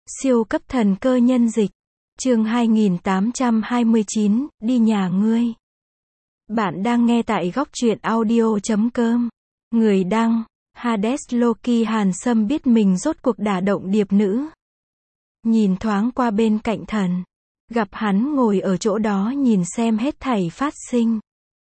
Siêu cấp thần cơ nhân dịch. Chương 2829, đi nhà ngươi. Bạn đang nghe tại góc truyện audio.com. Người đăng, Hades Loki. Hàn Sâm biết mình rốt cuộc đả động điệp nữ. Nhìn thoáng qua bên cạnh thần. Gặp hắn ngồi ở chỗ đó nhìn xem hết thảy phát sinh.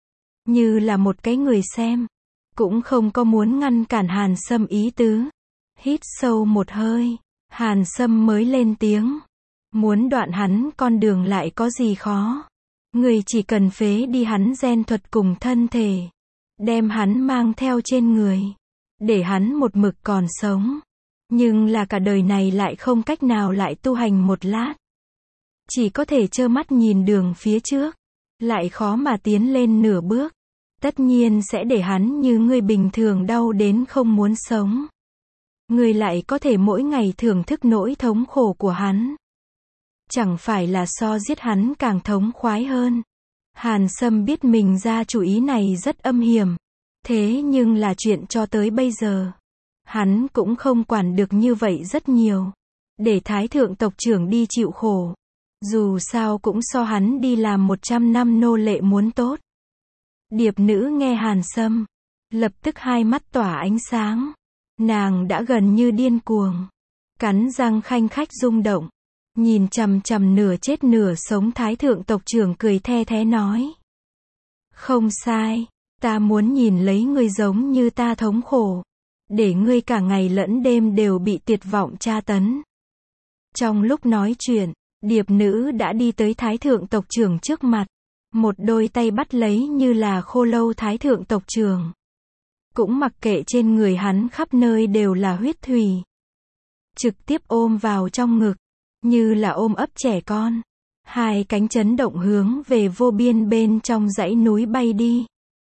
Như là một cái người xem. Cũng không có muốn ngăn cản Hàn Sâm ý tứ. Hít sâu một hơi. Hàn Sâm mới lên tiếng. Muốn đoạn hắn con đường lại có gì khó. Người chỉ cần phế đi hắn gen thuật cùng thân thể. Đem hắn mang theo trên người. Để hắn một mực còn sống. Nhưng là cả đời này lại không cách nào lại tu hành một lát. Chỉ có thể trơ mắt nhìn đường phía trước. Lại khó mà tiến lên nửa bước. Tất nhiên sẽ để hắn như người bình thường đau đến không muốn sống. Người lại có thể mỗi ngày thưởng thức nỗi thống khổ của hắn. Chẳng phải là so giết hắn càng thống khoái hơn. Hàn Sâm biết mình ra chủ ý này rất âm hiểm. Thế nhưng là chuyện cho tới bây giờ. Hắn cũng không quản được như vậy rất nhiều. Để Thái Thượng tộc trưởng đi chịu khổ. Dù sao cũng so hắn đi làm 100 năm nô lệ muốn tốt. Điệp nữ nghe Hàn Sâm. Lập tức hai mắt tỏa ánh sáng. Nàng đã gần như điên cuồng. Cắn răng khanh khách rung động. Nhìn chằm chằm nửa chết nửa sống Thái Thượng tộc trưởng cười the thé nói. Không sai. Ta muốn nhìn lấy ngươi giống như ta thống khổ. Để ngươi cả ngày lẫn đêm đều bị tuyệt vọng tra tấn. Trong lúc nói chuyện, điệp nữ đã đi tới Thái Thượng tộc trưởng trước mặt. Một đôi tay bắt lấy như là khô lâu Thái Thượng tộc trưởng. Cũng mặc kệ trên người hắn khắp nơi đều là huyết thủy. Trực tiếp ôm vào trong ngực. Như là ôm ấp trẻ con. Hai cánh chấn động hướng về vô biên bên trong dãy núi bay đi.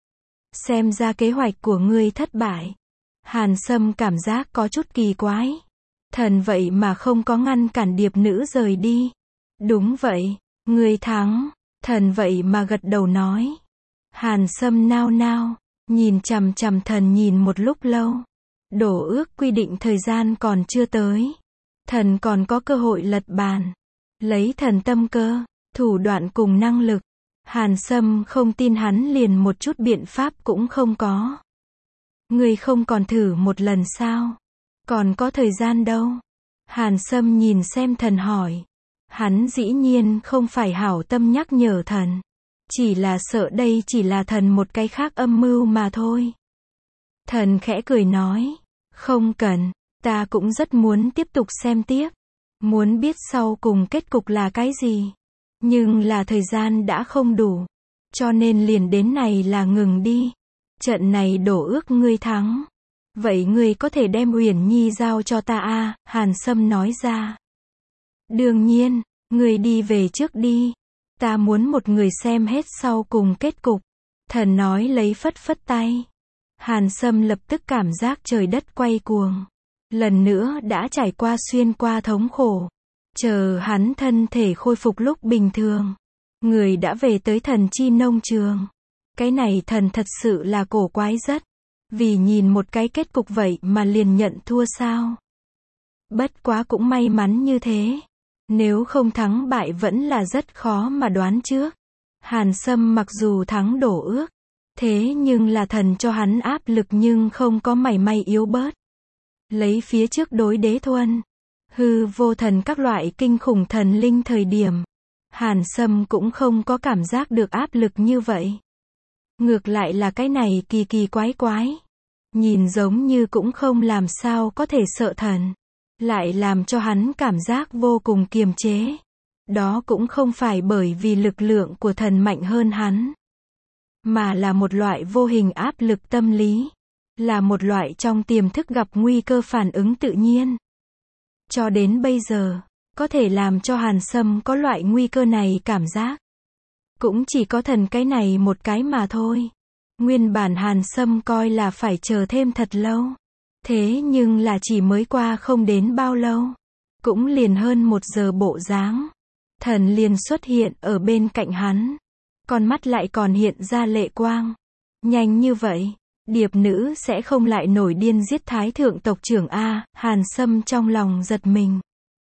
Xem ra kế hoạch của ngươi thất bại. Hàn Sâm cảm giác có chút kỳ quái. Thần vậy mà không có ngăn cản điệp nữ rời đi. Đúng vậy, ngươi thắng. Thần vậy mà gật đầu nói. Hàn Sâm nao nao. Nhìn chằm chằm thần nhìn một lúc lâu. Đổ ước quy định thời gian còn chưa tới. Thần còn có cơ hội lật bàn. Lấy thần tâm cơ, thủ đoạn cùng năng lực. Hàn Sâm không tin hắn liền một chút biện pháp cũng không có. Ngươi không còn thử một lần sao? Còn có thời gian đâu? Hàn Sâm nhìn xem thần hỏi. Hắn dĩ nhiên không phải hảo tâm nhắc nhở thần. Chỉ là sợ đây chỉ là thần một cái khác âm mưu mà thôi. Thần khẽ cười nói. Không cần, ta cũng rất muốn tiếp tục xem tiếp. Muốn biết sau cùng kết cục là cái gì. Nhưng là thời gian đã không đủ. Cho nên liền đến này là ngừng đi. Trận này đổ ước ngươi thắng. Vậy ngươi có thể đem Uyển Nhi giao cho ta à? Hàn Sâm nói ra. Đương nhiên, ngươi đi về trước đi. Ta muốn một người xem hết sau cùng kết cục. Thần nói lấy phất phất tay. Hàn Sâm lập tức cảm giác trời đất quay cuồng. Lần nữa đã trải qua xuyên qua thống khổ. Chờ hắn thân thể khôi phục lúc bình thường. Người đã về tới thần chi nông trường. Cái này thần thật sự là cổ quái rất. Vì nhìn một cái kết cục vậy mà liền nhận thua sao. Bất quá cũng may mắn như thế. Nếu không thắng bại vẫn là rất khó mà đoán trước. Hàn Sâm mặc dù thắng đổ ước. Thế nhưng là thần cho hắn áp lực nhưng không có mảy may yếu bớt. Lấy phía trước đối đế thuần. Hư vô thần các loại kinh khủng thần linh thời điểm. Hàn Sâm cũng không có cảm giác được áp lực như vậy. Ngược lại là cái này kỳ kỳ quái quái. Nhìn giống như cũng không làm sao có thể sợ thần. Lại làm cho hắn cảm giác vô cùng kiềm chế. Đó cũng không phải bởi vì lực lượng của thần mạnh hơn hắn. Mà là một loại vô hình áp lực tâm lý. Là một loại trong tiềm thức gặp nguy cơ phản ứng tự nhiên. Cho đến bây giờ, có thể làm cho Hàn Sâm có loại nguy cơ này cảm giác. Cũng chỉ có thần cái này một cái mà thôi. Nguyên bản Hàn Sâm coi là phải chờ thêm thật lâu. Thế nhưng là chỉ mới qua không đến bao lâu. Cũng liền hơn 1 giờ bộ dáng. Thần liền xuất hiện ở bên cạnh hắn. Con mắt lại còn hiện ra lệ quang. Nhanh như vậy. Điệp nữ sẽ không lại nổi điên giết Thái Thượng tộc trưởng a? Hàn Sâm trong lòng giật mình.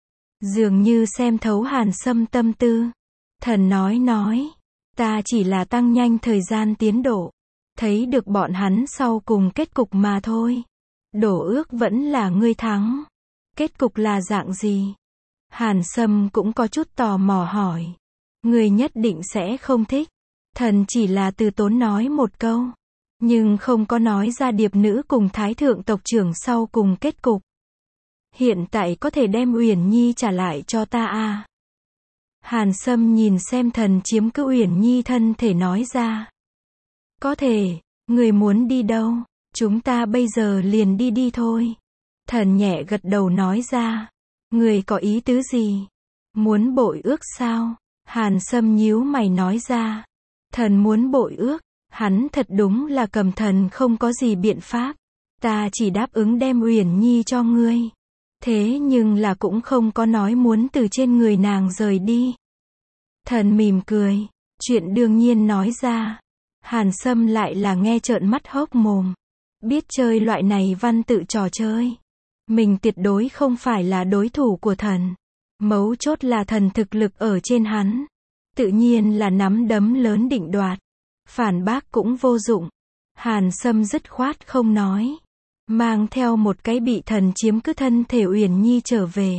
Dường như xem thấu Hàn Sâm tâm tư. Thần nói, ta chỉ là tăng nhanh thời gian tiến độ. Thấy được bọn hắn sau cùng kết cục mà thôi. Đổ ước vẫn là ngươi thắng. Kết cục là dạng gì? Hàn Sâm cũng có chút tò mò hỏi. Ngươi nhất định sẽ không thích. Thần chỉ là từ tốn nói một câu. Nhưng không có nói ra điệp nữ cùng thái thượng tộc trưởng sau cùng kết cục. Hiện tại có thể đem Uyển Nhi trả lại cho ta à? Hàn Sâm nhìn xem thần chiếm cứ Uyển Nhi thân thể nói ra. Có thể, người muốn đi đâu? Chúng ta bây giờ liền đi thôi. Thần nhẹ gật đầu nói ra. Người có ý tứ gì? Muốn bội ước sao? Hàn Sâm nhíu mày nói ra. Thần muốn bội ước, hắn thật đúng là cầm thần không có gì biện pháp. Ta chỉ đáp ứng đem Uyển Nhi cho ngươi. Thế nhưng là cũng không có nói muốn từ trên người nàng rời đi. Thần mỉm cười, chuyện đương nhiên nói ra. Hàn Sâm lại là nghe trợn mắt hốc mồm. Biết chơi loại này văn tự trò chơi. Mình tuyệt đối không phải là đối thủ của thần. Mấu chốt là thần thực lực ở trên hắn. Tự nhiên là nắm đấm lớn định đoạt. Phản bác cũng vô dụng. Hàn Sâm dứt khoát không nói. Mang theo một cái bị thần chiếm cứ thân thể Uyển Nhi trở về.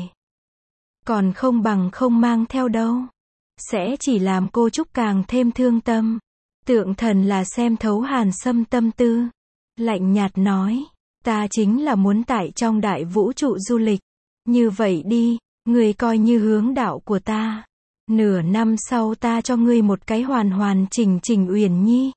Còn không bằng không mang theo đâu. Sẽ chỉ làm cô Trúc càng thêm thương tâm. Tượng thần là xem thấu Hàn Sâm tâm tư. Lạnh nhạt nói. Ta chính là muốn tại trong đại vũ trụ du lịch. Như vậy đi, ngươi coi như hướng đạo của ta. Nửa năm sau ta cho ngươi một cái hoàn chỉnh Uyển Nhi.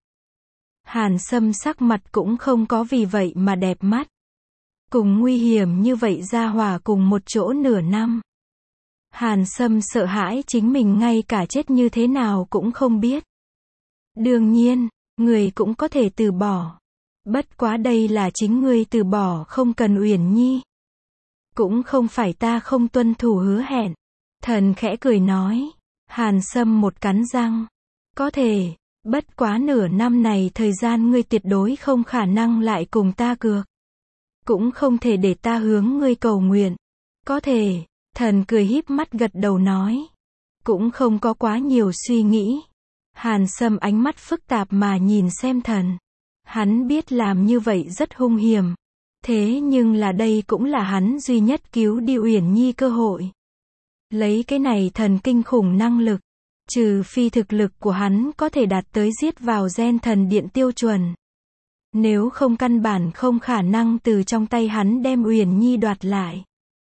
Hàn Sâm sắc mặt cũng không có vì vậy mà đẹp mắt. Cùng nguy hiểm như vậy ra hòa cùng một chỗ nửa năm. Hàn Sâm sợ hãi chính mình ngay cả chết như thế nào cũng không biết. Đương nhiên, người cũng có thể từ bỏ. Bất quá đây là chính ngươi từ bỏ không cần Uyển Nhi. Cũng không phải ta không tuân thủ hứa hẹn. Thần khẽ cười nói. Hàn Sâm một cắn răng. Có thể, bất quá nửa năm này thời gian ngươi tuyệt đối không khả năng lại cùng ta cược. Cũng không thể để ta hướng ngươi cầu nguyện. Có thể, thần cười híp mắt gật đầu nói. Cũng không có quá nhiều suy nghĩ. Hàn Sâm ánh mắt phức tạp mà nhìn xem thần. Hắn biết làm như vậy rất hung hiểm. Thế nhưng là đây cũng là hắn duy nhất cứu đi Uyển Nhi cơ hội. Lấy cái này thần kinh khủng năng lực. Trừ phi thực lực của hắn có thể đạt tới giết vào gen thần điện tiêu chuẩn. Nếu không căn bản không khả năng từ trong tay hắn đem Uyển Nhi đoạt lại.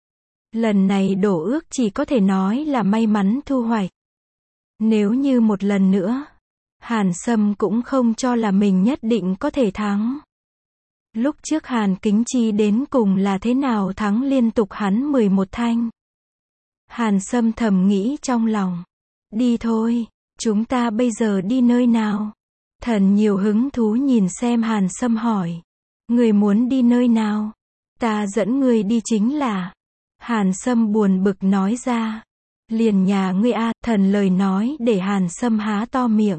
Lần này đổ ước chỉ có thể nói là may mắn thu hoạch. Nếu như một lần nữa, Hàn Sâm cũng không cho là mình nhất định có thể thắng. Lúc trước Hàn Kính Chi đến cùng là thế nào thắng liên tục hắn 11 thanh. Hàn Sâm thầm nghĩ trong lòng. Đi thôi, chúng ta bây giờ đi nơi nào? Thần nhiều hứng thú nhìn xem Hàn Sâm hỏi. Người muốn đi nơi nào? Ta dẫn người đi chính là. Hàn Sâm buồn bực nói ra. Liền nhà ngươi a. Thần lời nói để Hàn Sâm há to miệng.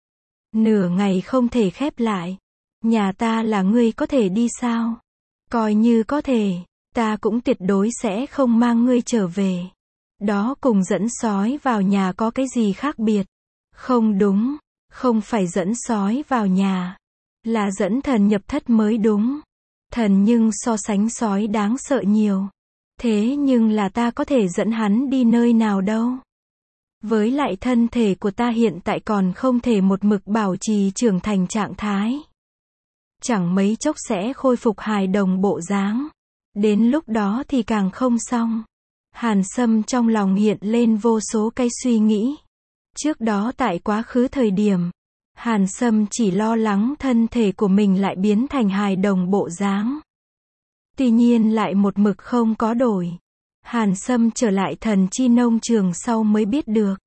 Nửa ngày không thể khép lại. Nhà ta là ngươi có thể đi sao? Coi như có thể, ta cũng tuyệt đối sẽ không mang ngươi trở về. Đó cùng dẫn sói vào nhà có cái gì khác biệt? Không đúng, không phải dẫn sói vào nhà, là dẫn thần nhập thất mới đúng. Thần nhưng so sánh sói đáng sợ nhiều. Thế nhưng là ta có thể dẫn hắn đi nơi nào đâu? Với lại thân thể của ta hiện tại còn không thể một mực bảo trì trưởng thành trạng thái. Chẳng mấy chốc sẽ khôi phục hài đồng bộ dáng. Đến lúc đó thì càng không xong. Hàn Sâm trong lòng hiện lên vô số cái suy nghĩ. Trước đó tại quá khứ thời điểm, Hàn Sâm chỉ lo lắng thân thể của mình lại biến thành hài đồng bộ dáng. Tuy nhiên lại một mực không có đổi. Hàn Sâm trở lại thần chi nông trường sau mới biết được.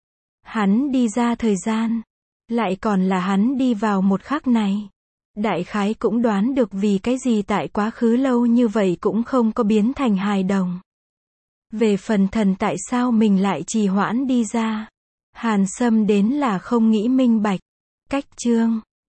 Hắn đi ra thời gian, lại còn là hắn đi vào một khắc này. Đại khái cũng đoán được vì cái gì tại quá khứ lâu như vậy cũng không có biến thành hài đồng. Về phần thần tại sao mình lại trì hoãn đi ra, Hàn Sâm đến là không nghĩ minh bạch. Cách chương